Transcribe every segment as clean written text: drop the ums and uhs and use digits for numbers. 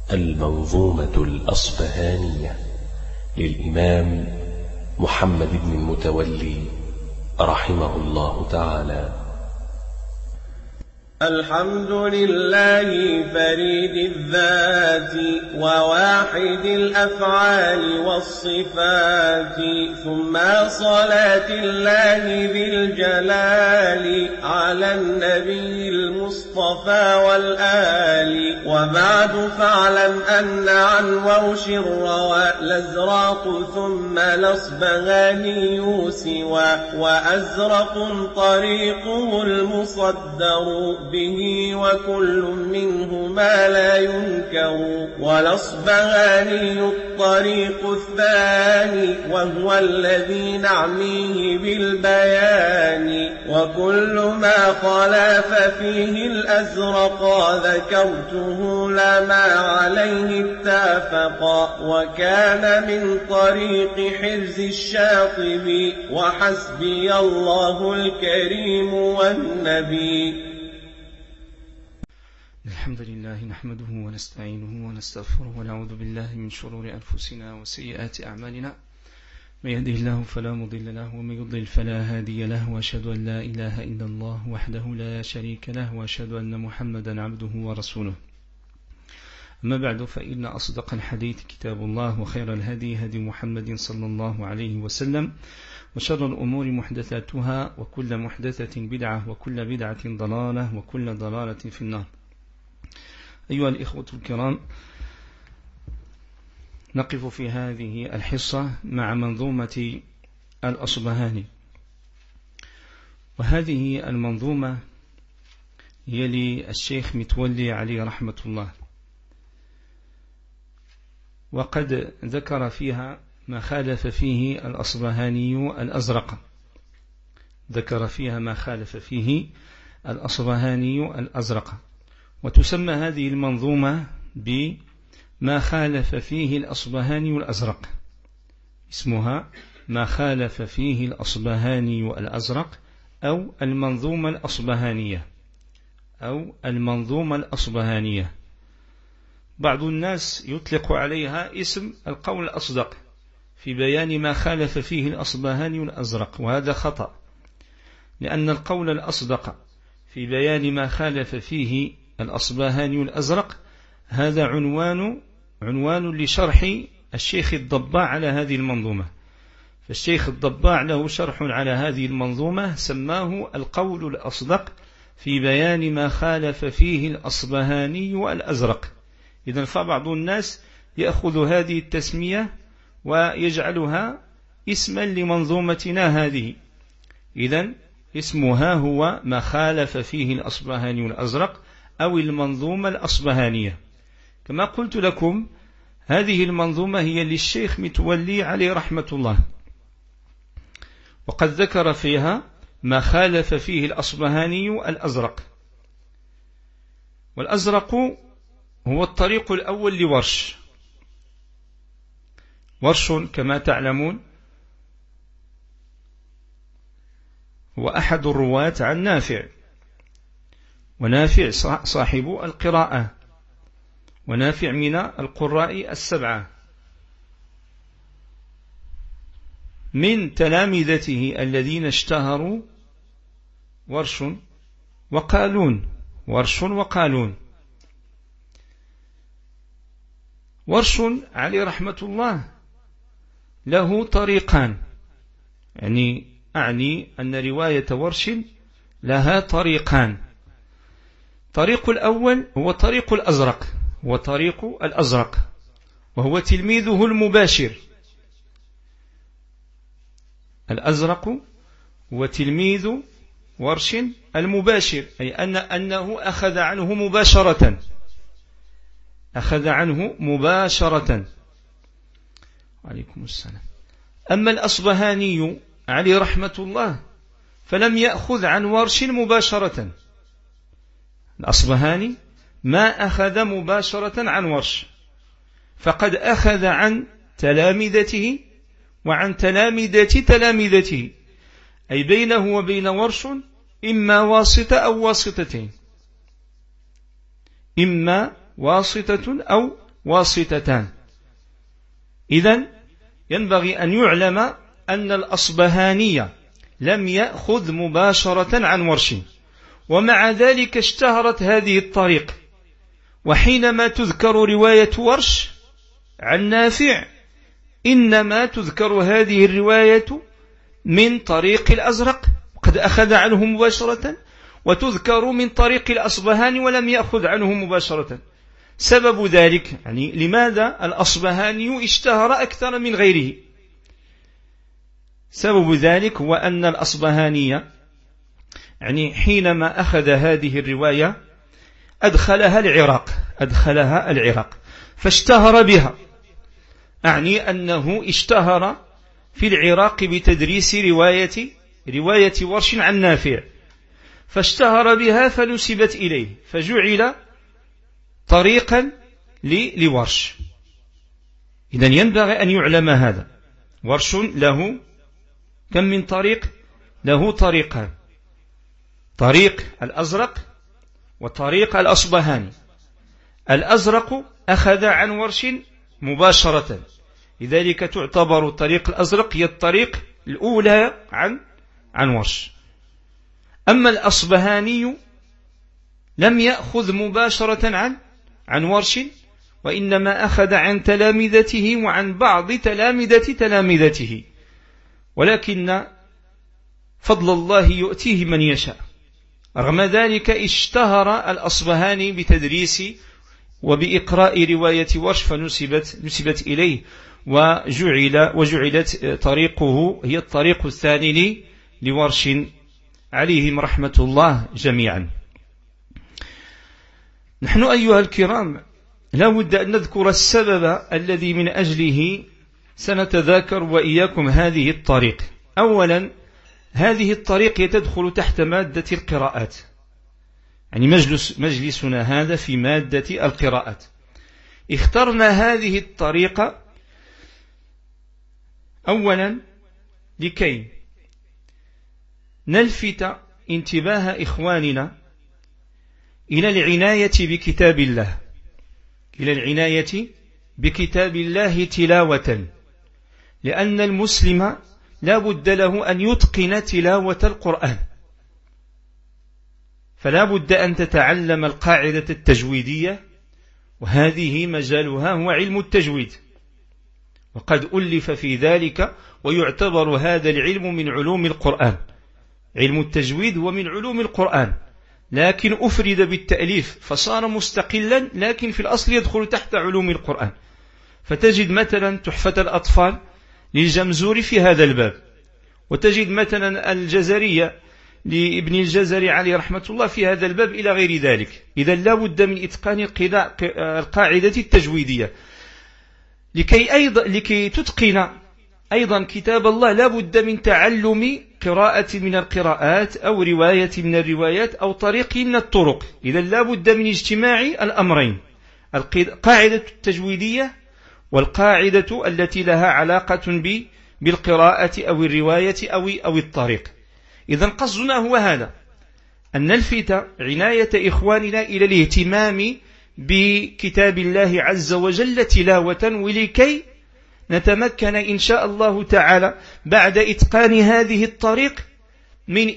المنظومة الأصفهانية للإمام محمد بن المتولي رحمه الله تعالى. الحمد لله فريد الذات وواحد الأفعال والصفات، ثم صلاة الله ذي الجلال على النبي المصطفى والآل. وبعد فاعلم أن عن ورش الروى الأزرق ثم الأصبهاني سوى، وأزرق طريقه المصدر به وكل منهما لا ينكر. والأصبهاني الطريق الثاني وهو الذي نعميه بالبيان، وكل ما خالف فيه الأزرق ذكرته لا ما عليه اتفقا. وكان من طريق حرز الشاطبي وحسبي الله الكريم والنبي. الحمد لله نحمده ونستعينه ونستغفره ونعوذ بالله من شرور أنفسنا وسيئات أعمالنا، من يهده الله فلا مضل له ومن يضلل فلا هادي له، وأشهد أن لا إله إلا الله وحده لا شريك له، وأشهد أن محمدا عبده ورسوله. أما بعد، فإن أصدق الحديث كتاب الله، وخير الهدي هدي محمد صلى الله عليه وسلم، وشر الأمور محدثاتها، وكل محدثة بدعة، وكل بدعة ضلالة، وكل ضلالة في النار. أيها الإخوة الكرام، نقف في هذه الحصة مع منظومة الأصبهاني، وهذه المنظومة هي للشيخ متولي عليه رحمة الله، وقد ذكر فيها ما خالف فيه الأصبهاني الأزرق، ذكر فيها ما خالف فيه الأصبهاني الأزرق. وتسمى هذه المنظومة بما خالف فيه الأصبهاني الأزرق، اسمها ما خالف فيه الأصبهاني الأزرق، أو المنظومة الأصبهانية، أو المنظومة الأصبهانية. بعض الناس يطلق عليها اسم القول الأصدق في بيان ما خالف فيه الأصبهاني الأزرق، وهذا خطأ، لأن القول الأصدق في بيان ما خالف فيه الأصبهاني الأزرق هذا عنوان لشرح الشيخ الضباع على هذه المنظومة. فالشيخ الضباع له شرح على هذه المنظومة سماه القول الأصدق في بيان ما خالف فيه الأصبهاني الأزرق. إذن فبعض الناس يأخذ هذه التسمية ويجعلها اسما لمنظومتنا هذه. إذن اسمها هو ما خالف فيه الأصبهاني الأزرق، أو المنظومة الأصبهانية. كما قلت لكم، هذه المنظومة هي للشيخ متولي عليه رحمة الله، وقد ذكر فيها ما خالف فيه الأصبهاني الأزرق. والأزرق هو الطريق الأول لورش. ورش كما تعلمون هو أحد الرواة عن نافع، ونافع صاحب القراءة، ونافع من القراء السبعة. من تلامذته الذين اشتهروا ورش وقالون. ورش وقالون. ورش عليه رحمة الله له طريقان، أعني أن رواية ورش لها طريقان. طريق الأول هو طريق الأزرق، وهو تلميذه المباشر. الأزرق هو تلميذ ورش المباشر، أي أنه أخذ عنه مباشرة. عليكم السلام. أما الأصبهاني عليه رحمة الله فلم يأخذ عن ورش مباشرة. الأصبهاني ما أخذ مباشرة عن ورش، فقد أخذ عن تلامذته وعن تلامذته، أي بينه وبين ورش إما واسطة أو واسطتين، إما واسطة أو واسطتان. إذن ينبغي أن يعلم أن الأصبهاني لم يأخذ مباشرة عن ورش، ومع ذلك اشتهرت هذه الطريق. وحينما تذكر رواية ورش عن نافع إنما تذكر هذه الرواية من طريق الأزرق قد أخذ عنه مباشرة، وتذكر من طريق الأصبهاني ولم يأخذ عنه مباشرة. سبب ذلك يعني لماذا الأصبهاني اشتهر أكثر من غيره؟ سبب ذلك هو أن الأصبهاني يعني حينما أخذ هذه الرواية أدخلها العراق فاشتهر بها، أعني أنه اشتهر في العراق بتدريس رواية ورش عن نافع، فاشتهر بها فنسبت إليه فجعل طريقا لورش. إذن ينبغي أن يعلم هذا. ورش له كم من طريق؟ له طريقان: طريق الأزرق وطريق الأصبهاني. الأزرق أخذ عن ورش مباشرة، لذلك تعتبر طريق الأزرق هي الطريق الأولى عن ورش. أما الأصبهاني لم يأخذ مباشرة عن ورش، وإنما أخذ عن تلامذته وعن بعض تلامذته، ولكن فضل الله يؤتيه من يشاء. رغم ذلك اشتهر الأصبهاني بتدريس وبإقراء رواية ورش فنسبت إليه، وجعلت طريقه هي الطريق الثاني لورش عليهم رحمة الله جميعا. نحن أيها الكرام لا بد أن نذكر السبب الذي من أجله سنتذاكر وإياكم هذه الطريق. أولا، هذه الطريق تدخل تحت مادة القراءات، يعني مجلسنا هذا في مادة القراءات. اخترنا هذه الطريقة أولا لكي نلفت انتباه إخواننا إلى العناية بكتاب الله تلاوة، لأن المسلم لا بد له أن يتقن تلاوة القرآن، فلا بد أن تتعلم القاعدة التجويدية، وهذه مجالها هو علم التجويد، وقد ألف في ذلك، ويعتبر هذا العلم من علوم القرآن. علم التجويد هو من علوم القرآن، لكن أفرد بالتأليف فصار مستقلا، لكن في الأصل يدخل تحت علوم القرآن. فتجد مثلا تحفة الأطفال للجمزوري في هذا الباب، وتجد مثلا الجزرية لابن الجزري عليه رحمة الله في هذا الباب إلى غير ذلك. إذا لا بد من إتقان القاعدة التجويدية. لكي تتقن أيضا كتاب الله لا بد من تعلم قراءة من القراءات أو رواية من الروايات أو طريق من الطرق. إذا لا بد من اجتماع الأمرين: القاعدة التجويدية والقاعدة التي لها علاقة بالقراءة أو الرواية أو الطريق. إذا قصدنا هو هذا، أن نلفت عناية إخواننا إلى الاهتمام بكتاب الله عز وجل تلاوة، ولكي نتمكن إن شاء الله تعالى بعد إتقان هذه الطريق من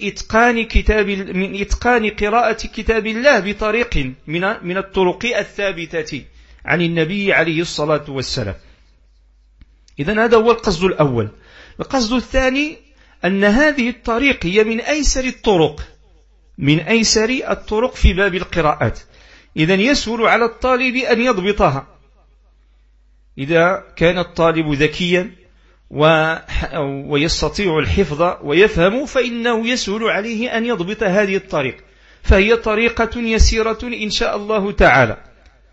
إتقان قراءة كتاب الله بطريق من الطرق الثابتة عن النبي عليه الصلاة والسلام. إذن هذا هو القصد الأول. القصد الثاني أن هذه الطريق هي من أيسر الطرق في باب القراءات. إذن يسهل على الطالب أن يضبطها. إذا كان الطالب ذكيا ويستطيع الحفظ ويفهم، فإنه يسهل عليه أن يضبط هذه الطريق، فهي طريقة يسيرة إن شاء الله تعالى.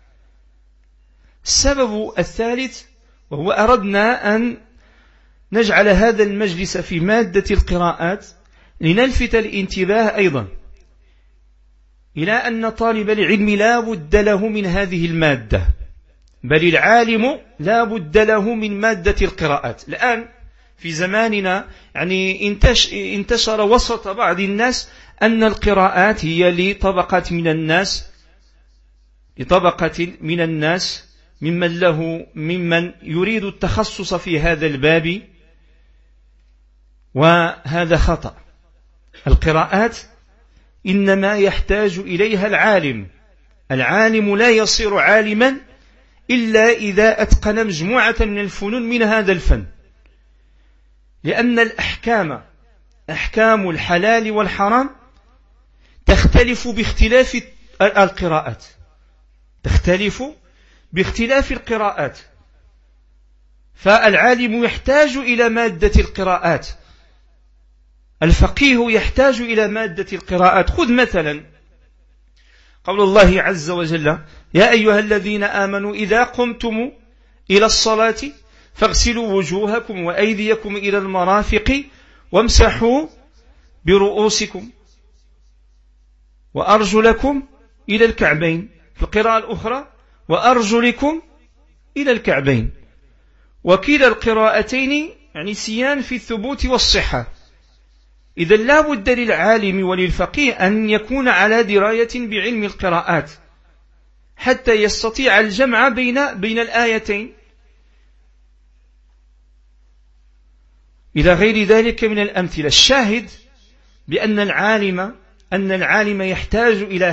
السبب الثالث، وهو أردنا أن نجعل هذا المجلس في مادة القراءات لنلفت الانتباه أيضا إلى أن طالب العلم لا بد له من هذه المادة، بل العالم لا بد له من مادة القراءات. الآن في زماننا يعني انتشر وسط بعض الناس أن القراءات هي لطبقة من الناس ممن يريد التخصص في هذا الباب، وهذا خطأ. القراءات إنما يحتاج إليها العالم لا يصير عالما إلا إذا أتقن مجموعة من الفنون من هذا الفن، لأن أحكام الحلال والحرام تختلف باختلاف القراءات، فالعالم يحتاج إلى مادة القراءات، الفقيه يحتاج إلى مادة القراءات. خذ مثلا قول الله عز وجل: يا أيها الذين آمنوا إذا قمتم إلى الصلاة فاغسلوا وجوهكم وأيديكم إلى المرافق وامسحوا برؤوسكم وأرجلكم إلى الكعبين. في القراءة الأخرى: وأرجلكم إلى الكعبين. وكلا القراءتين يعني سيان في الثبوت والصحة. إذا لا بد للعالم وللفقيه أن يكون على دراية بعلم القراءات حتى يستطيع الجمع بين الآيتين. إلى غير ذلك من الأمثلة. الشاهد بأن العالم يحتاج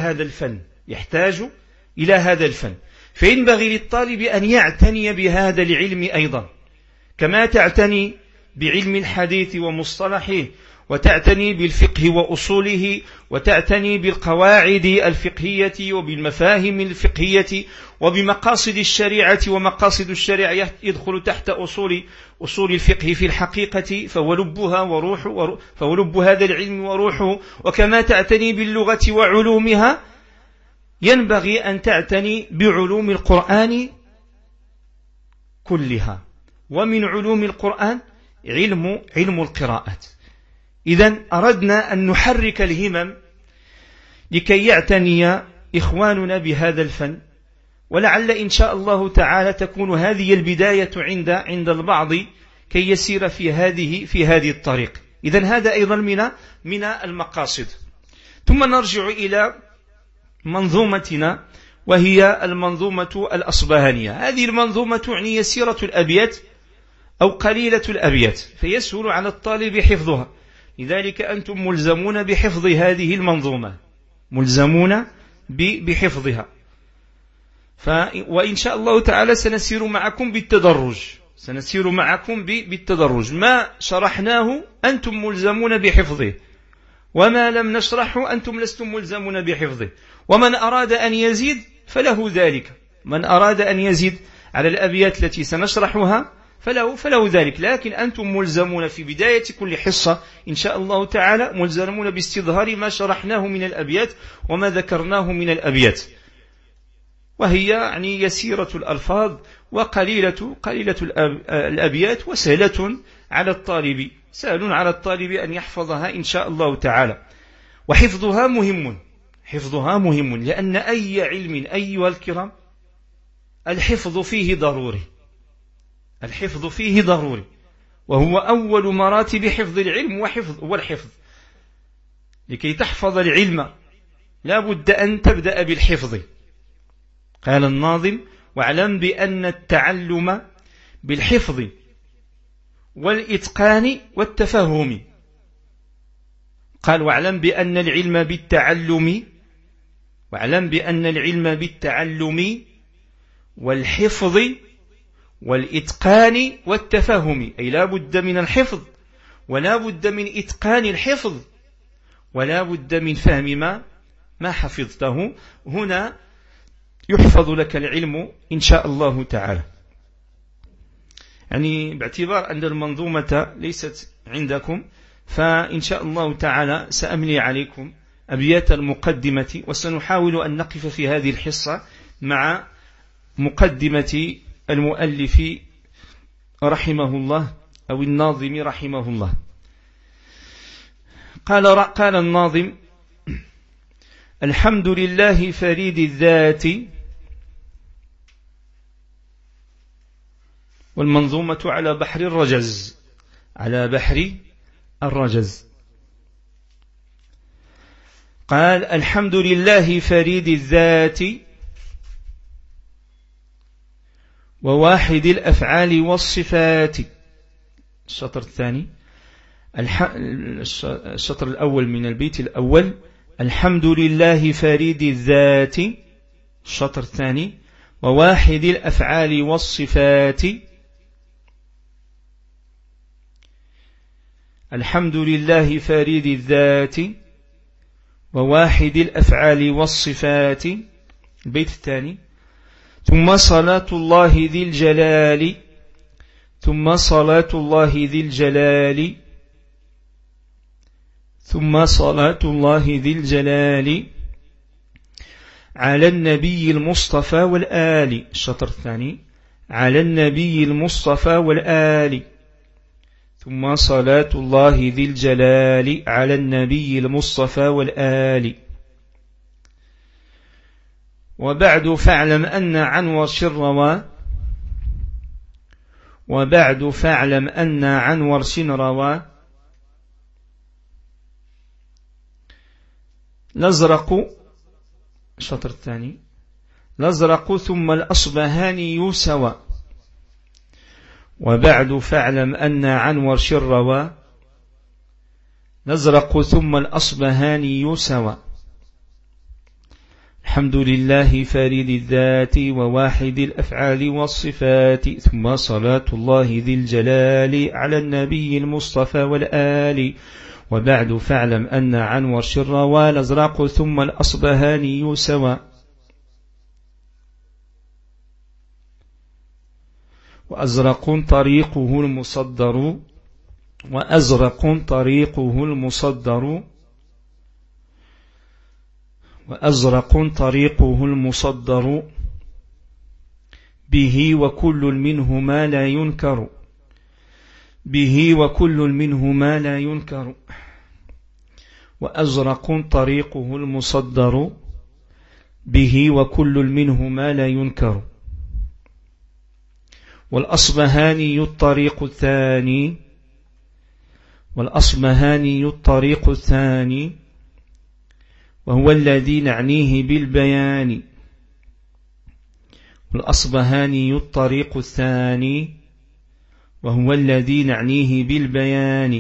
إلى هذا الفن، فينبغي للطالب أن يعتني بهذا العلم أيضا، كما تعتني بعلم الحديث ومصطلحه، وتعتني بالفقه وأصوله، وتعتني بالقواعد الفقهية وبالمفاهيم الفقهية وبمقاصد الشريعة. ومقاصد الشريعة يدخل تحت أصول الفقه في الحقيقة، فهو لب هذا العلم وروحه. وكما تعتني باللغة وعلومها، ينبغي أن تعتني بعلوم القرآن كلها. ومن علوم القرآن علم القراءات. إذن أردنا أن نحرك الهمم لكي يعتني إخواننا بهذا الفن، ولعل إن شاء الله تعالى تكون هذه البداية عند البعض كي يسير في هذه الطريق. إذن هذا أيضا من المقاصد. ثم نرجع إلى منظومتنا، وهي المنظومة الأصبهانية. هذه المنظومة يعني يسيرة الأبيات أو قليلة الأبيات، فيسهل على الطالب حفظها. لذلك أنتم ملزمون بحفظ هذه المنظومة، ملزمون بحفظها. وإن شاء الله تعالى سنسير معكم بالتدرج. ما شرحناه أنتم ملزمون بحفظه، وما لم نشرحه أنتم لستم ملزمون بحفظه. ومن أراد أن يزيد فله ذلك، من أراد أن يزيد على الأبيات التي سنشرحها فله ذلك. لكن أنتم ملزمون في بداية كل حصة إن شاء الله تعالى ملزمون باستظهار ما شرحناه من الأبيات وما ذكرناه من الأبيات، وهي يعني يسيرة الألفاظ وقليلة الأبيات، وسهل على الطالب أن يحفظها إن شاء الله تعالى. وحفظها مهم، لأن أي علم أيها الكرام الحفظ فيه ضروري، وهو أول مراتب حفظ العلم والحفظ. لكي تحفظ العلم لا بد أن تبدأ بالحفظ. قال الناظم: واعلم بأن التعلم بالحفظ والإتقان والتفهم. قال: واعلم بأن العلم بالتعلم والحفظ والإتقان والتفهم، أي لا بد من الحفظ ولا بد من إتقان الحفظ ولا بد من فهم ما حفظته. هنا يحفظ لك العلم إن شاء الله تعالى. يعني باعتبار أن المنظومة ليست عندكم، فإن شاء الله تعالى سأملي عليكم أبيات المقدمة، وسنحاول أن نقف في هذه الحصة مع مقدمة المؤلف رحمه الله أو الناظم رحمه الله. قال الناظم: الحمد لله فريد الذات. والمنظومة على بحر الرجز. قال: الحمد لله فريد الذات وواحد الأفعال والصفات. الشطر الثاني، الشطر الأول من البيت الأول: الحمد لله فريد الذات. الشطر الثاني: وواحد الأفعال والصفات. الحمد لله فريد الذات وواحد الأفعال والصفات. البيت الثاني: ثم صلاة الله ذي الجلال. ثم صلاة الله ذي الجلال. ثم صلاة الله ذي الجلال على النبي المصطفى والآل. الشطر الثاني: على النبي المصطفى والآل. ثم صلاة الله ذي الجلال على النبي المصطفى والآل. وبعد فاعلم أن عن ورش روى. وبعد فاعلم أن عن ورش روى الأزرق. الشطر الثاني: الأزرق ثم الأصبهاني سوى. وبعد فاعلم أن عن ورش روى الأزرق ثم الأصبهاني سوى. الحمد لله فريد الذات وواحد الأفعال والصفات. ثم صلاة الله ذي الجلال على النبي المصطفى والآل. وبعد فاعلم أن عن ورش روى الأزرق ثم الأصبهاني سوى. وأزرق طريقه المصدر. وأزرق طريقه المصدر. وأزرق طريقه المصدر به وكل منهما لا ينكر. به وكل منهما لا ينكر. وأزرق طريقه المصدر به وكل منهما لا ينكر. والأصبهاني الطريق الثاني. والأصبهاني الطريق الثاني وهو الذي نعنيه بالبيان. والأصبهاني الطريق الثاني وهو الذي نعنيه بالبيان.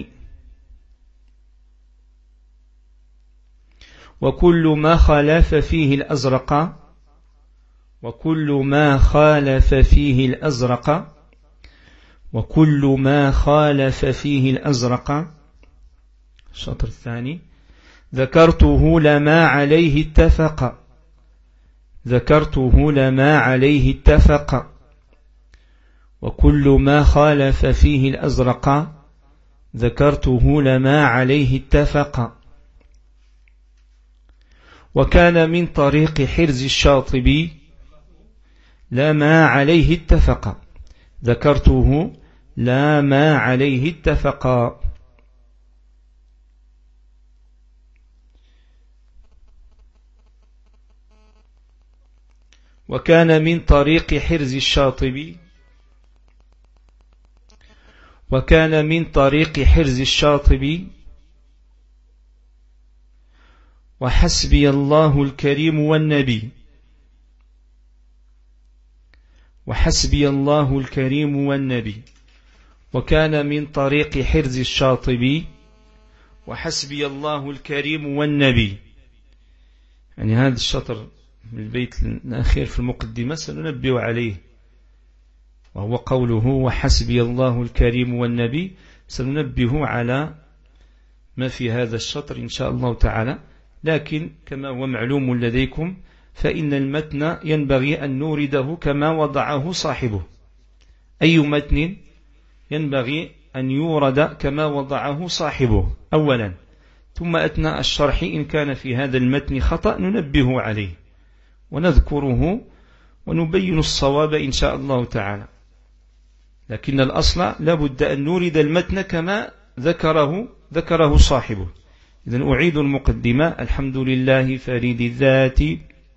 وكل ما خالف فيه الأزرق. وكل ما خالف فيه الأزرق. وكل ما خالف فيه الأزرق. الشطر الثاني: ذكرته لما عليه اتفق. ذكرته لما عليه اتفق. وكل ما خالف فيه الأزرق ذكرته لما عليه اتفق. وكان من طريق حرز الشاطبي لما عليه اتفق. ذكرته لما عليه اتفق. وكان من طريق حرز الشاطبي. وكان من طريق حرز الشاطبي وحسبي الله الكريم والنبي. وحسبي الله الكريم والنبي. وكان من طريق حرز الشاطبي وحسبي الله الكريم والنبي. يعني هذا الشطر من البيت الأخير في المقدمة سننبه عليه، وهو قوله وحسبي الله الكريم والنبي. سننبه على ما في هذا الشطر إن شاء الله تعالى، لكن كما هو معلوم لديكم فإن المتن ينبغي أن نورده كما وضعه صاحبه. أي متن ينبغي أن يورد كما وضعه صاحبه أولا، ثم أثناء الشرح إن كان في هذا المتن خطأ ننبه عليه ونذكره ونبين الصواب إن شاء الله تعالى. لكن الأصل لابد أن نورد المتن كما ذكره صاحبه. إذن أعيد المقدمة: الحمد لله فريد الذات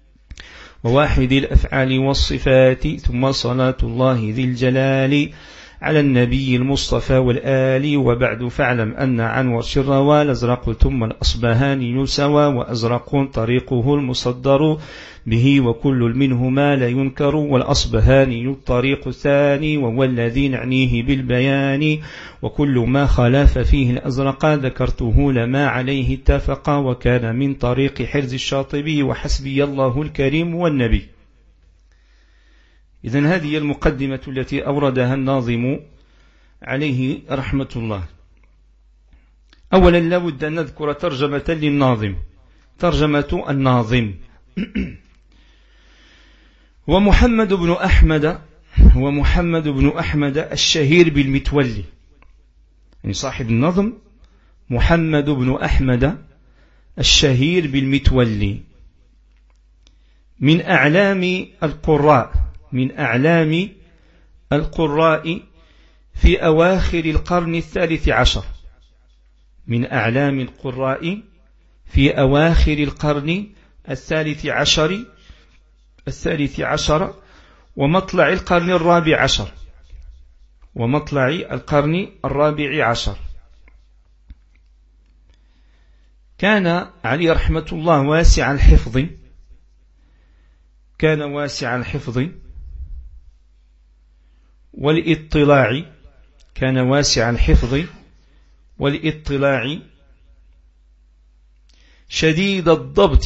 وواحد الأفعال والصفات. ثم صلاة الله ذي الجلال على النبي المصطفى والآل. وبعد فاعلم أن عن ورش الروى الأزرق ثم الأصبهاني سوى، وأزرق طريقه المصدر به وكل منهما لا ينكر، والأصبهاني الطريق الثاني وهو الذي نعنيه بالبيان، وكل ما خلاف فيه الأزرق ذكرته لما عليه اتفق، وكان من طريق حرز الشاطبي وحسبي الله الكريم والنبي. إذن هذه المقدمة التي أوردها الناظم عليه رحمة الله. أولا لابد أن نذكر ترجمة للناظم. ترجمة الناظم هو محمد بن أحمد الشهير بالمتولي، يعني صاحب النظم محمد بن أحمد الشهير بالمتولي، من أعلام القراء في أواخر القرن الثالث عشر، من أعلام القراء في أواخر القرن الثالث عشر ومطلع القرن الرابع عشر. كان علي رحمة الله واسع الحفظ والاطلاع، شديد الضبط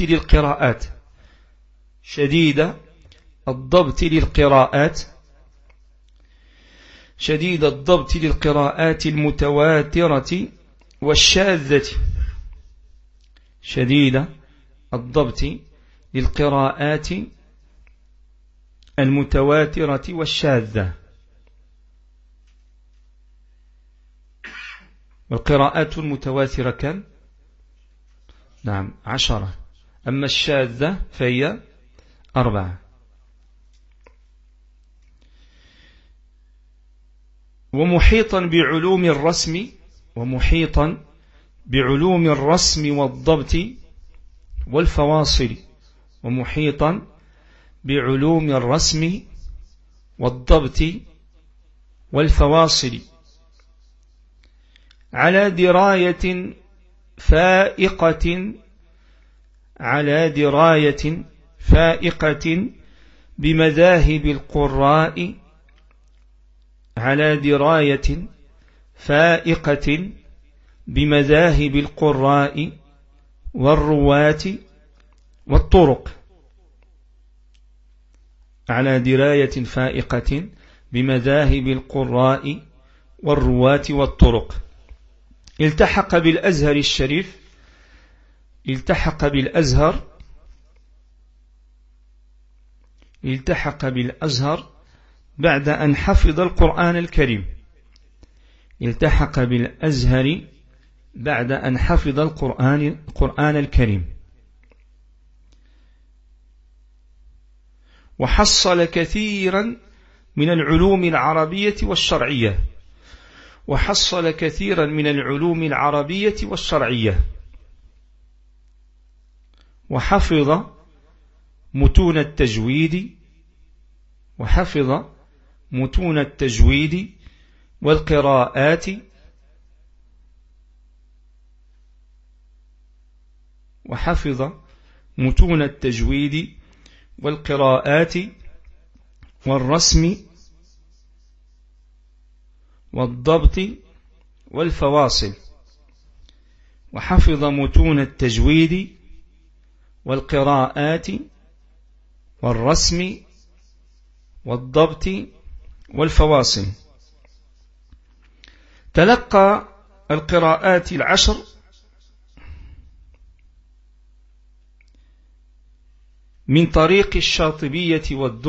للقراءات المتواترة والشاذة، شديد الضبط للقراءات المتواترة والشاذة. والقراءات المتواترة كم؟ نعم 10، أما الشاذة فهي 4. ومحيطا بعلوم الرسم والضبط والفواصل، على دراية فائقة بمذاهب القراء والرواة والطرق، على دراية فائقة بمذاهب القراء والرواة والطرق. التحق بالأزهر الشريف، التحق بعد أن حفظ القرآن الكريم، القرآن الكريم، وحصل كثيرا من العلوم العربية والشرعية، وحفظ متون التجويد والقراءات والرسم والضبط والفواصل، وحفظ متون التجويد والقراءات والرسم والضبط والفواصل. تلقى القراءات العشر من طريق الشاطبية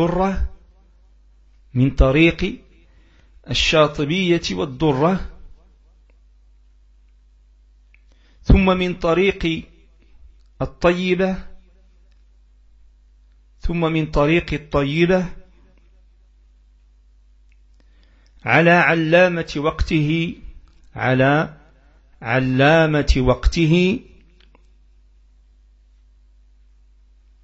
والدرة، ثم من طريق الطيبة، على علامة وقته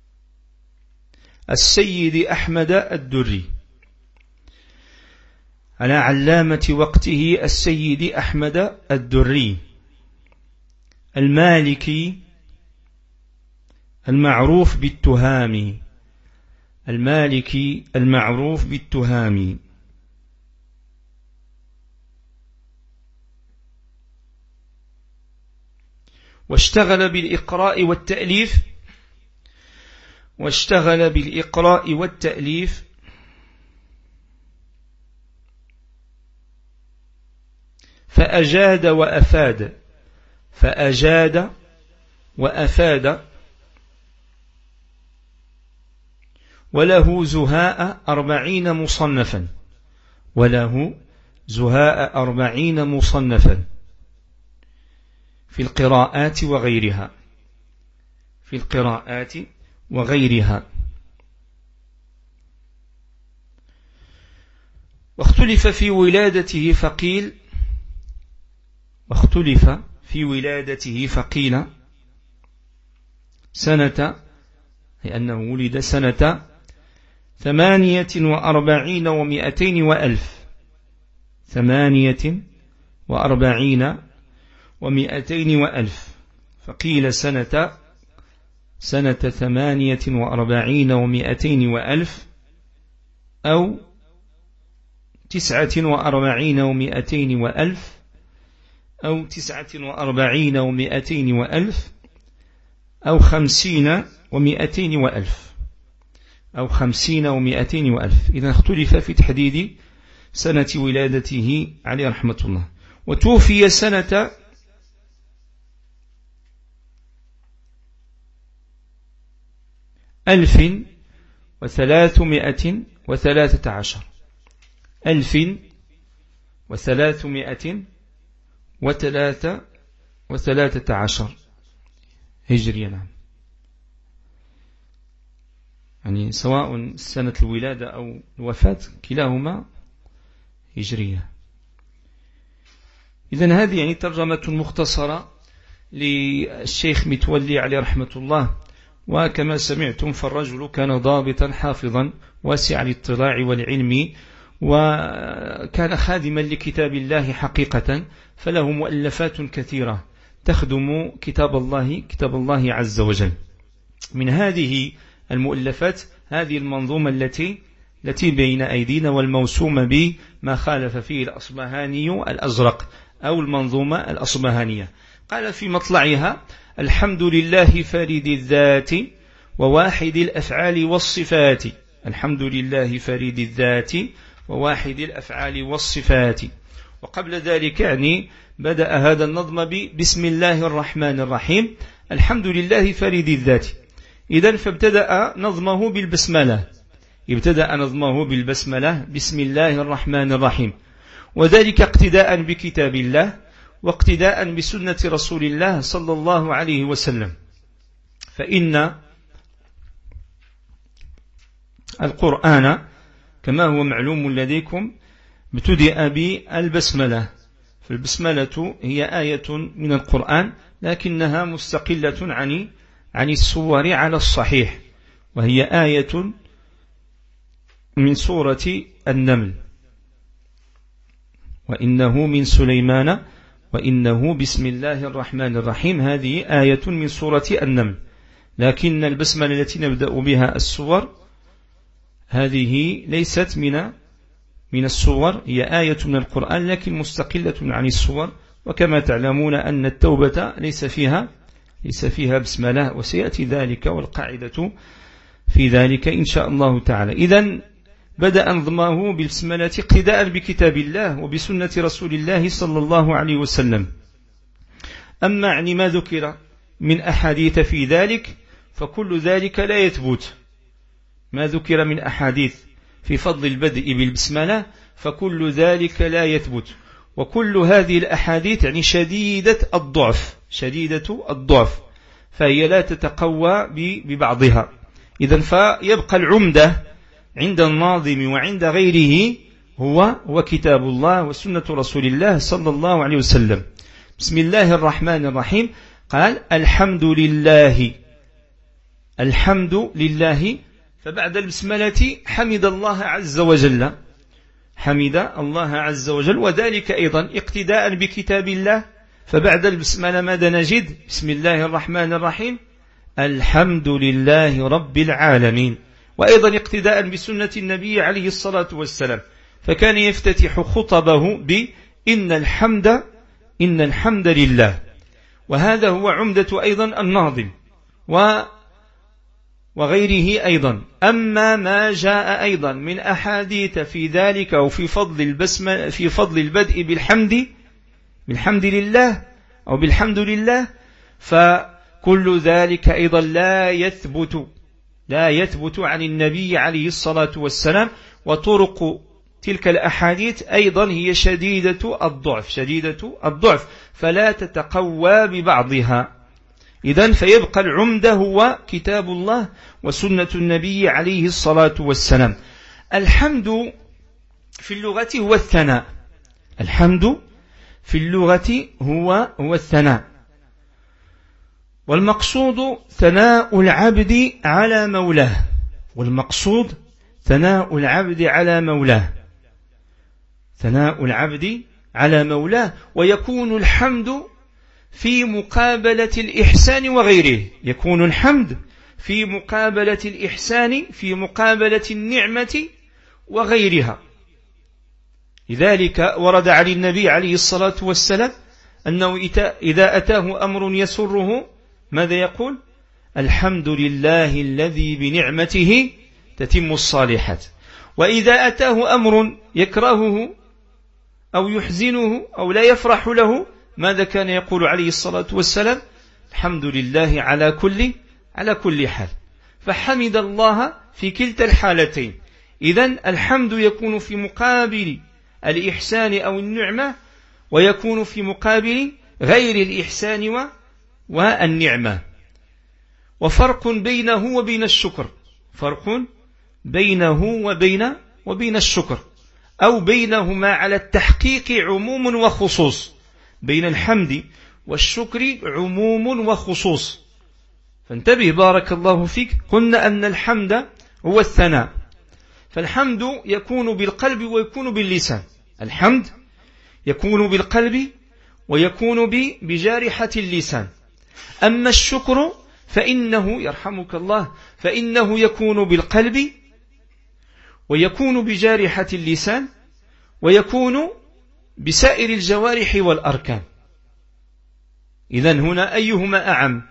السيد أحمد الدري. على علامة وقته السيد أحمد الدري المالكي المعروف بالتهامي، المالكي المعروف بالتهامي. واشتغل بالإقراء والتأليف فأجاد وأفاد وله زهاء 40 مصنفا في القراءات وغيرها. واختلف في ولادته فقيل سنة، لأنه ولد سنة 48 و200 وألف، 48 و200 وألف، فقيل سنة 48 و200 وألف أو 49 و200 وألف أو 49 و200 وألف أو 50 و200 وألف أو 50 و200 وألف. إذا اختلف في تحديد سنة ولادته عليه رحمة الله. وتوفي سنة 1313 1313 هجرية. نعم، يعني سواء سنة الولادة أو الوفاة كلاهما هجرية. إذن هذه يعني ترجمة مختصرة للشيخ متولي عليه رحمة الله. وكما سمعتم فالرجل كان ضابطا حافظا واسع الاطلاع والعلم، وكان خادما لكتاب الله حقيقة، فله مؤلفات كثيرة تخدم كتاب الله عز وجل. من هذه المؤلفات هذه المنظومة التي بين أيدينا، والموسومة بما خالف فيه الأصبهاني الأزرق، أو المنظومة الأصبهانية. قال في مطلعها: الحمد لله فريد الذات وواحد الأفعال والصفات. الحمد لله فريد الذات وواحد الأفعال والصفات. وقبل ذلك يعني بدأ هذا النظم بسم الله الرحمن الرحيم، الحمد لله فريد الذات. إذن فابتدأ نظمه بالبسملة، بسم الله الرحمن الرحيم، وذلك اقتداء بكتاب الله واقتداء بسنة رسول الله صلى الله عليه وسلم. فإن القرآن كما هو معلوم لديكم ابتدأ بالبسملة، فالبسملة هي آية من القرآن لكنها مستقلة عن السور على الصحيح، وهي آية من سورة النمل: وإنه من سليمان وإنه بسم الله الرحمن الرحيم. هذه آية من سورة النمل، لكن البسملة التي نبدأ بها السور هذه ليست من السور، هي آية من القرآن لكن مستقلة عن السور. وكما تعلمون أن التوبة ليس فيها بسملة، وسيأتي ذلك والقاعدة في ذلك إن شاء الله تعالى. إذن بدأ نظمه بالبسملة اقتداء بكتاب الله وبسنة رسول الله صلى الله عليه وسلم. أما يعني ما ذكر من أحاديث في ذلك فكل ذلك لا يثبت. ما ذكر من أحاديث في فضل البدء بالبسملة فكل ذلك لا يثبت، وكل هذه الأحاديث يعني شديدة الضعف، فهي لا تتقوى ببعضها. إذن فيبقى العمدة عند الناظم وعند غيره هو كتاب الله وسنة رسول الله صلى الله عليه وسلم. بسم الله الرحمن الرحيم. قال: الحمد لله، فبعد البسملة حمد الله عز وجل، حمد الله عز وجل، وذلك أيضا اقتداء بكتاب الله. فبعد البسملة ماذا نجد؟ بسم الله الرحمن الرحيم، الحمد لله رب العالمين. وأيضا اقتداء بسنة النبي عليه الصلاة والسلام، فكان يفتتح خطبه بإن الحمد لله. وهذا هو عمدة أيضا الناظم وغيره أيضا. أما ما جاء أيضا من أحاديث في ذلك أو في فضل البدء بالحمد لله أو بالحمد لله، فكل ذلك أيضا لا يثبت عن النبي عليه الصلاة والسلام. وطرق تلك الأحاديث أيضا هي شديدة الضعف فلا تتقوى ببعضها. إذن فيبقى العمدة هو كتاب الله وسنة النبي عليه الصلاة والسلام. الحمد في اللغة هو الثناء. الحمد في اللغة هو الثناء، والمقصود ثناء العبد على مولاه. والمقصود ثناء العبد على مولاه، ثناء العبد على مولاه. ويكون الحمد في مقابلة الإحسان وغيره، يكون الحمد في مقابلة الإحسان، في مقابلة النعمة وغيرها. لذلك ورد عن النبي عليه الصلاة والسلام أنه إذا أتاه أمر يسره ماذا يقول؟ الحمد لله الذي بنعمته تتم الصالحات. وإذا أتاه أمر يكرهه أو يحزنه أو لا يفرح له ماذا كان يقول عليه الصلاة والسلام؟ الحمد لله على كل حال. فحمد الله في كلتا الحالتين. إذن الحمد يكون في مقابل الإحسان أو النعمة، ويكون في مقابل غير الإحسان والنعمة. وفرق بينه وبين الشكر، فرق بينه وبين الشكر، أو بينهما على التحقيق عموم وخصوص. بين الحمد والشكر عموم وخصوص. فانتبه بارك الله فيك، قلنا أن الحمد هو الثناء، فالحمد يكون بالقلب ويكون باللسان. الحمد يكون بالقلب ويكون بجارحة اللسان. أما الشكر فإنه يرحمك الله فإنه يكون بالقلب ويكون بجارحة اللسان ويكون بسائر الجوارح والأركان. إذن هنا أيهما أعم؟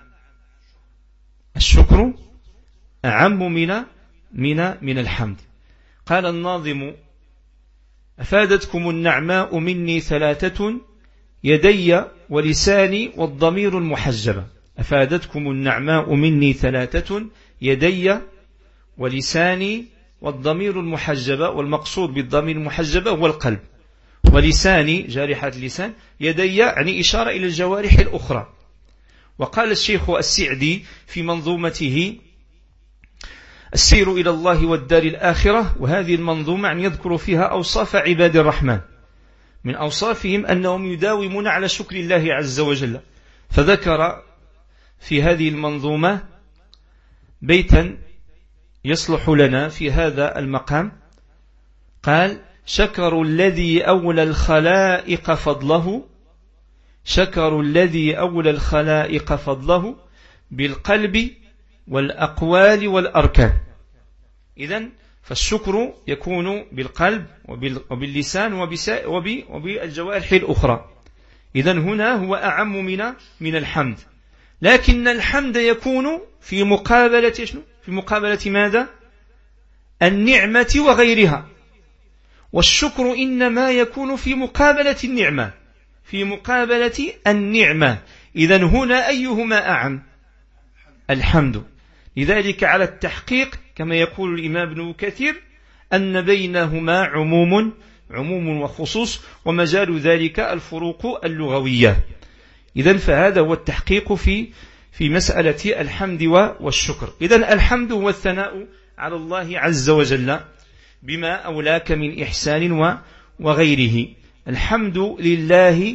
الشكر أعم من الحمد. قال الناظم: أفادتكم النعماء مني ثلاثة، يدي ولساني والضمير المحجبة. أفادتكم النعماء مني ثلاثة، يدي ولساني والضمير المحجبة. والمقصود بالضمير المحجبة هو القلب، ولساني جارحة اللسان، يدي يعني إشارة إلى الجوارح الأخرى. وقال الشيخ السعدي في منظومته السير إلى الله والدار الآخرة، وهذه المنظومة يعني يذكر فيها أوصاف عباد الرحمن، من أوصافهم أنهم يداومون على شكر الله عز وجل. فذكر في هذه المنظومة بيتا يصلح لنا في هذا المقام. قال: شكر الذي أولى الخلائق فضله، شكر الذي أولى الخلائق فضله بالقلب والأقوال والأركان. إذن فالشكر يكون بالقلب وباللسان وبالجوارح الأخرى. إذن هنا هو أعم من الحمد. لكن الحمد يكون في مقابلة في مقابلة ماذا؟ النعمة وغيرها. والشكر إنما يكون في مقابلة النعمة، في مقابلة النعمة. إذن هنا أيهما أعم؟ الحمد. لذلك على التحقيق كما يقول الإمام ابن كثير أن بينهما عموم وخصوص، ومجال ذلك الفروق اللغوية. إذن فهذا هو التحقيق في مسألة الحمد والشكر. إذن الحمد هو الثناء على الله عز وجل بما أولاك من إحسان وغيره. الحمد لله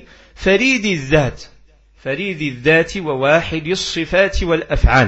فريد الذات وواحد الصفات والأفعال.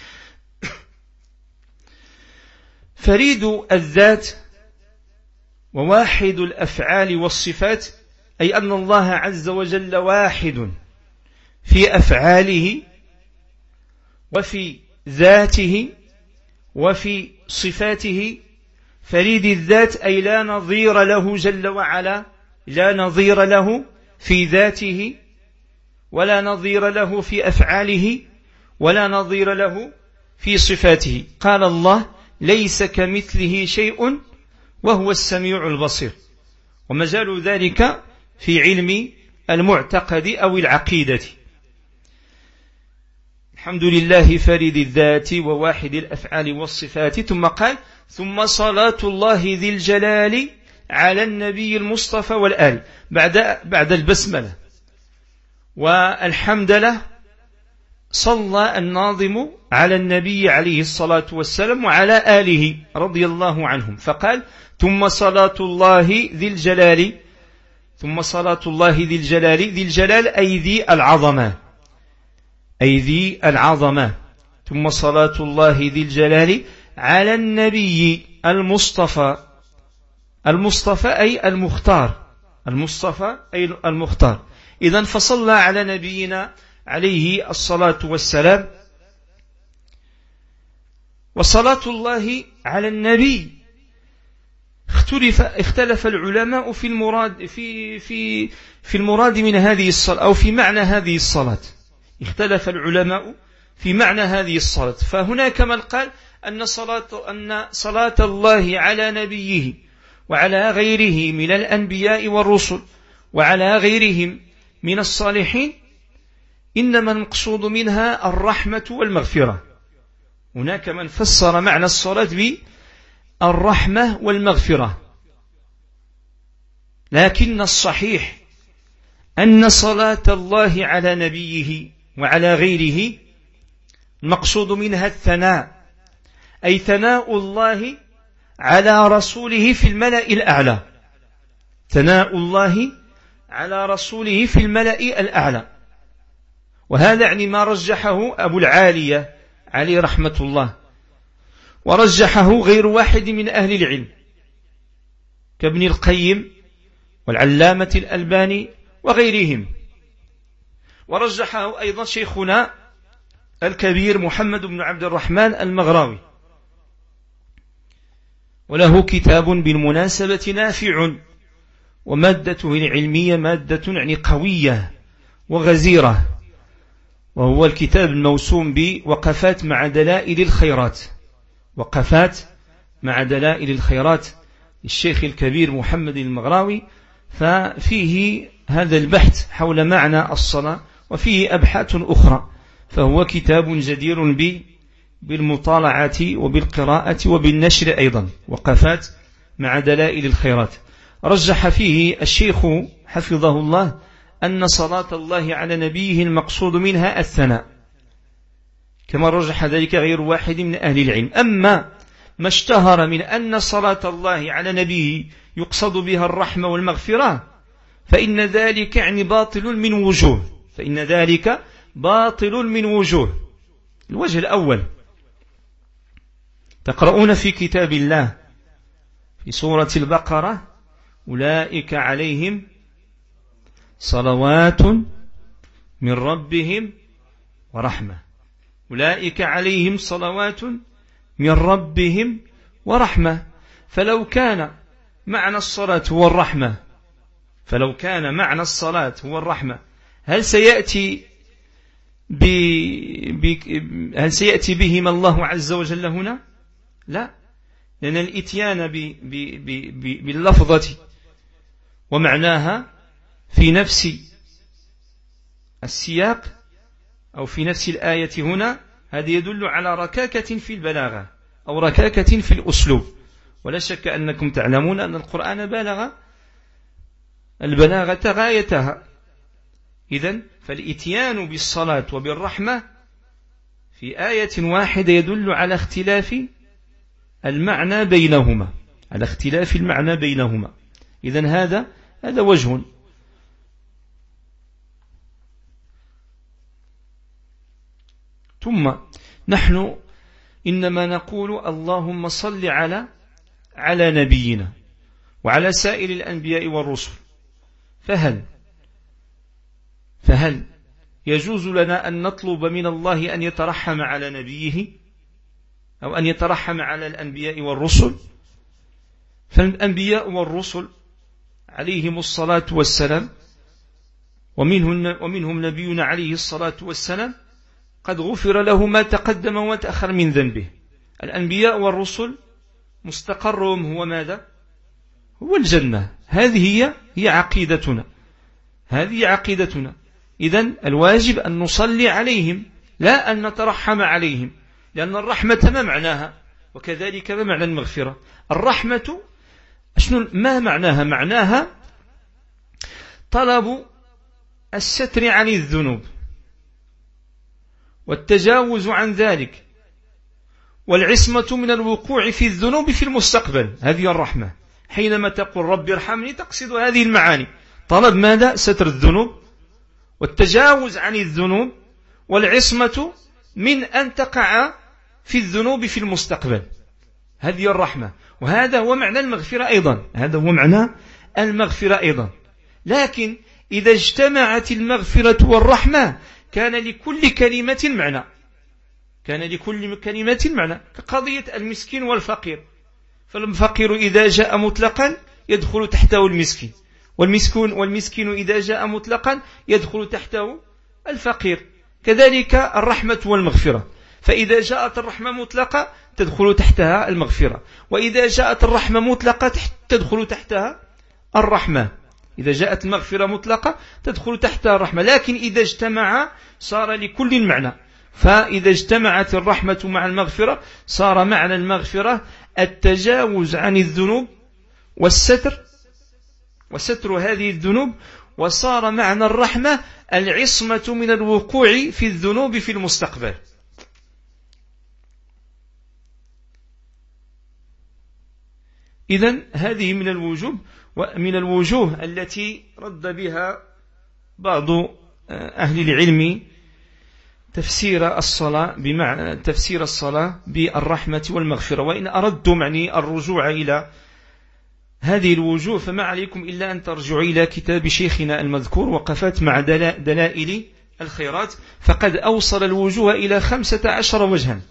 فريد الذات وواحد الأفعال والصفات، أي أن الله عز وجل واحد في أفعاله وفي ذاته وفي صفاته، فريد الذات، أي لا نظير له جل وعلا، لا نظير له في ذاته ولا نظير له في أفعاله ولا نظير له في صفاته. قال الله: ليس كمثله شيء وهو السميع البصير. ومجال ذلك في علم المعتقد أو العقيدة. الحمد لله فريد الذات وواحد الأفعال والصفات. ثم قال: ثم صلاة الله ذي الجلال على النبي المصطفى والآل. بعد البسملة والحمد له صلى الناظم على النبي عليه الصلاة والسلام وعلى آله رضي الله عنهم، فقال: ثم صلاة الله ذي الجلال. ثم صلاة الله ذي الجلال، ذي الجلال أي ذي العظمة، أي ذي العظمة. ثم صلاة الله ذي الجلال على النبي المصطفى. المصطفى أي المختار، المصطفى أي المختار. إذن فصلى على نبينا عليه الصلاة والسلام. وصلاة الله على النبي اختلف العلماء في المراد في المراد من هذه الصلاة، أو في معنى هذه الصلاة. اختلف العلماء في معنى هذه الصلاة. فهناك من قال أن صلاة الله على نبيه وعلى غيره من الأنبياء والرسل وعلى غيرهم من الصالحين إنما المقصود منها الرحمة والمغفرة. هناك من فسر معنى الصلاة بالرحمة والمغفرة، لكن الصحيح أن صلاة الله على نبيه وعلى غيره المقصود منها الثناء، أي ثناء الله على رسوله في الملأ الأعلى. ثناء الله على رسوله في الملأ الأعلى. وهذا يعني ما رجحه أبو العالية عليه رحمة الله، ورجحه غير واحد من أهل العلم كابن القيم والعلامة الألباني وغيرهم. ورجحه أيضا شيخنا الكبير محمد بن عبد الرحمن المغراوي، وله كتاب بالمناسبة نافع، ومادته العلمية مادة يعني قوية وغزيرة، وهو الكتاب الموسوم بوقفات مع دلائل الخيرات. وقفات مع دلائل الخيرات للشيخ الكبير محمد المغراوي. ففيه هذا البحث حول معنى الصلاة، وفيه أبحاث أخرى، فهو كتاب جدير بالمطالعة وبالقراءة وبالنشر أيضا. وقفات مع دلائل الخيرات. رجح فيه الشيخ حفظه الله أن صلاة الله على نبيه المقصود منها الثناء، كما رجح ذلك غير واحد من أهل العلم. أما ما اشتهر من أن صلاة الله على نبيه يقصد بها الرحمة والمغفرة، فإن ذلك يعني باطل من وجوه. فإن ذلك باطل من وجوه. الوجه الأول: تقرؤون في كتاب الله في سورة البقرة: أولئك عليهم صلوات من ربهم ورحمة. أولئك عليهم صلوات من ربهم ورحمة. فلو كان معنى الصلاة هو الرحمة، فلو كان معنى الصلاة هو الرحمة، هل سيأتي بهما الله عز وجل هنا؟ لا، لأن الإتيان باللفظة ومعناها في نفس السياق أو في نفس الآية هنا، هذا يدل على ركاكة في البلاغة أو ركاكة في الأسلوب. ولا شك أنكم تعلمون أن القرآن بالغ البلاغة غايتها. إذن فالإتيان بالصلاة وبالرحمة في آية واحدة يدل على اختلاف المعنى بينهما، على اختلاف المعنى بينهما. إذن هذا وجه. ثم نحن إنما نقول اللهم صل على نبينا، وعلى سائر الأنبياء والرسل. فهل يجوز لنا أن نطلب من الله أن يترحم على نبيه أو أن يترحم على الأنبياء والرسل؟ فالأنبياء والرسل عليهم الصلاة والسلام ومنهم نبينا عليه الصلاة والسلام قد غفر له ما تقدم وتأخر من ذنبه. الأنبياء والرسل مستقرهم هو ماذا؟ هو الجنة. هذه هي عقيدتنا. إذن الواجب أن نصلي عليهم لا أن نترحم عليهم، لأن الرحمة ما معناها؟ وكذلك ما معنى المغفرة؟ الرحمة ما معناها؟ معناها طلب الستر عن الذنوب والتجاوز عن ذلك والعصمة من الوقوع في الذنوب في المستقبل. هذه الرحمة. حينما تقول رب ارحمني تقصد هذه المعاني. طلب ماذا؟ ستر الذنوب والتجاوز عن الذنوب والعصمة من أن تقع في الذنوب في المستقبل. هذه الرحمة، وهذا هو معنى المغفرة أيضا. لكن إذا اجتمعت المغفرة والرحمة كان لكل كلمة معنى، كقضية المسكين والفقير. فالفقير إذا جاء مطلقا يدخل تحته المسكين، والمسكين إذا جاء مطلقا يدخل تحته الفقير. كذلك الرحمة والمغفرة، فإذا جاءت الرحمة مطلقة تدخل تحتها المغفرة، وإذا جاءت الرحمة مطلقة تدخل تحتها الرحمة. إذا جاءت المغفرة مطلقة تدخل تحتها الرحمة، لكن إذا اجتمع صار لكل معنى. فإذا اجتمعت الرحمة مع المغفرة صار معنى المغفرة التجاوز عن الذنوب وستر هذه الذنوب، وصار معنى الرحمة العصمة من الوقوع في الذنوب في المستقبل. إذن هذه من الوجوه التي رد بها بعض أهل العلم تفسير الصلاة بالرحمة والمغفرة. وإن أردتم الرجوع إلى هذه الوجوه فما عليكم إلا أن ترجعوا إلى كتاب شيخنا المذكور وقفات مع دلائل الخيرات، فقد أوصل الوجوه إلى 15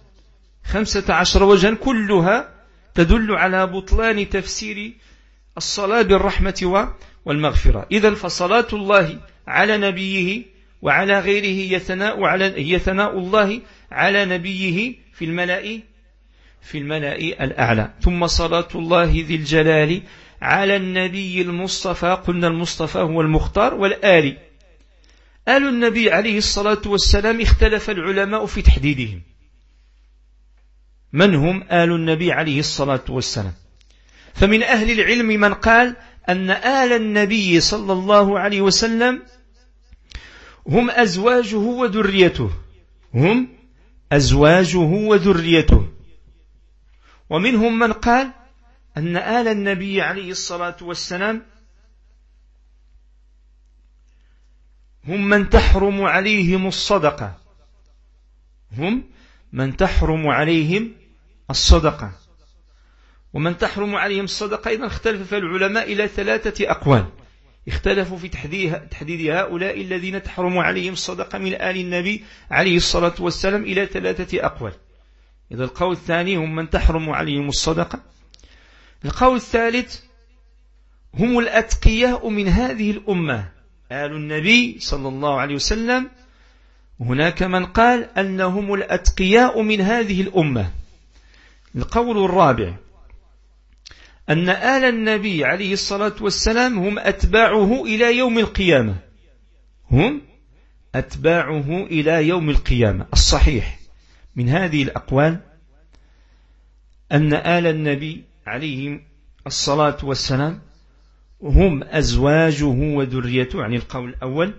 وجها كلها تدل على بطلان تفسير الصلاة بالرحمة والمغفرة. إذن فصلاة الله على نبيه وعلى غيره هي ثناء الله على نبيه في الملأ الأعلى. ثم صلاة الله ذي الجلال على النبي المصطفى، قلنا المصطفى هو المختار، والآل. آل النبي عليه الصلاة والسلام اختلف العلماء في تحديدهم. من هم آل النبي عليه الصلاة والسلام؟ فمن أهل العلم من قال أن آل النبي صلى الله عليه وسلم هم أزواجه وذريته. ومنهم من قال أن آل النبي عليه الصلاة والسلام هم من تحرم عليهم الصدقة. ومن تحرم عليهم الصدقة أيضا اختلف العلماء إلى 3 أقوال. اختلفوا في تحديد هؤلاء الذين تحرم عليهم الصدقة من آل النبي عليه الصلاة والسلام إلى 3 أقوال. إذا القول الثاني هم من تحرم عليهم الصدقة. القول الثالث هم الأتقياء من هذه الأمة، آل النبي صلى الله عليه وسلم. هناك من قال أنهم الأتقياء من هذه الأمة. القول الرابع أن آل النبي عليه الصلاة والسلام هم أتباعه إلى يوم القيامة. الصحيح من هذه الأقوال أن آل النبي عليه الصلاة والسلام هم أزواجه وذريته، يعني القول الأول.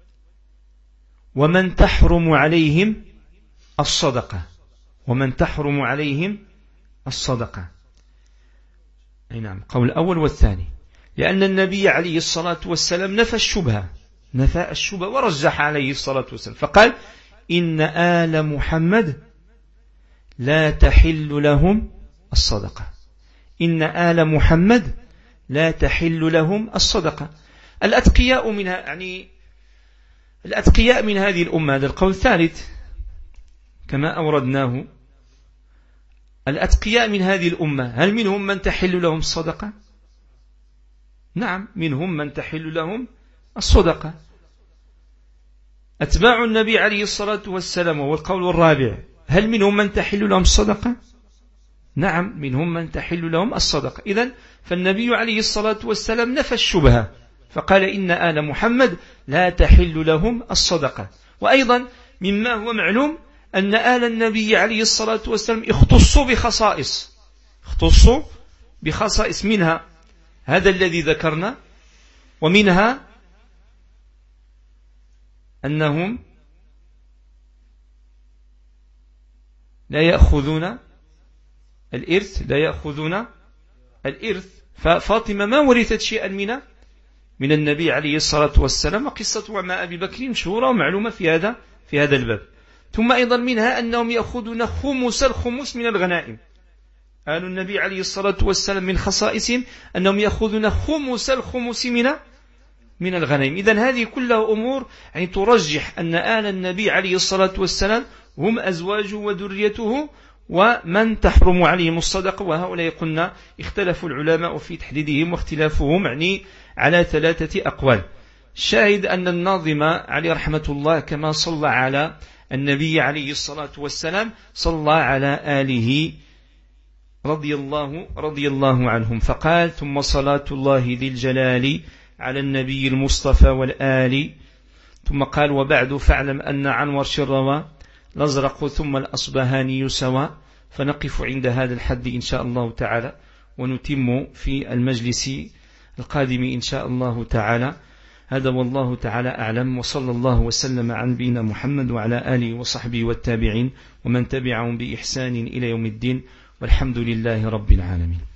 ومن تحرم عليهم الصدقة. أي نعم، القول الأول والثاني، لأن النبي عليه الصلاة والسلام نفى الشبهة ورجح عليه الصلاة والسلام، فقال إن آل محمد لا تحل لهم الصدقة. إن آل محمد لا تحل لهم الصدقة. الأتقياء منها يعني الأتقياء من هذه الأمة، هذا القول الثالث كما أوردناه. الأتقياء من هذه الأمة هل منهم من تحل لهم الصدقة؟ نعم، منهم من تحل لهم الصدقة. أتباع النبي عليه الصلاة والسلام، وهو القول الرابع، هل منهم من تحل لهم الصدقة؟ نعم، منهم من تحل لهم الصدقة. إذن فالنبي عليه الصلاة والسلام نفى الشبهة فقال إن آل محمد لا تحل لهم الصدقة. وأيضا مما هو معلوم أن آل النبي عليه الصلاة والسلام اختصوا بخصائص منها هذا الذي ذكرنا، ومنها أنهم لا يأخذون الإرث. ففاطمة ما ورثت شيئا من النبي عليه الصلاة والسلام، وقصة مع أبي بكر مشهورة ومعلومة في هذا الباب. ثم أيضا منها أنهم يأخذون الخمس من الغنائم. آل النبي عليه الصلاة والسلام من خصائصهم أنهم يأخذون الخمس من الغنائم. إذن هذه كلها أمور يعني ترجح أن آل النبي عليه الصلاة والسلام هم أزواجه وذريته ومن تحرم عليهم الصدقة. وهؤلاء قلنا اختلفوا العلماء في تحديدهم، واختلافهم يعني على 3 أقوال. الشاهد أن الناظم عليه رحمة الله كما صلى على النبي عليه الصلاة والسلام صلى على آله رضي الله عنهم، فقال: ثم صلاة الله ذي الجلال على النبي المصطفى والآل. ثم قال: وبعد فاعلم أن عن ورش الروى الأزرق ثم الأصبهاني سوا. فنقف عند هذا الحد إن شاء الله تعالى، ونتم في المجلس القادم إن شاء الله تعالى. هذا والله تعالى أعلم، وصلى الله وسلم عن نبينا محمد وعلى آله وصحبه والتابعين ومن تبعهم بإحسان إلى يوم الدين، والحمد لله رب العالمين.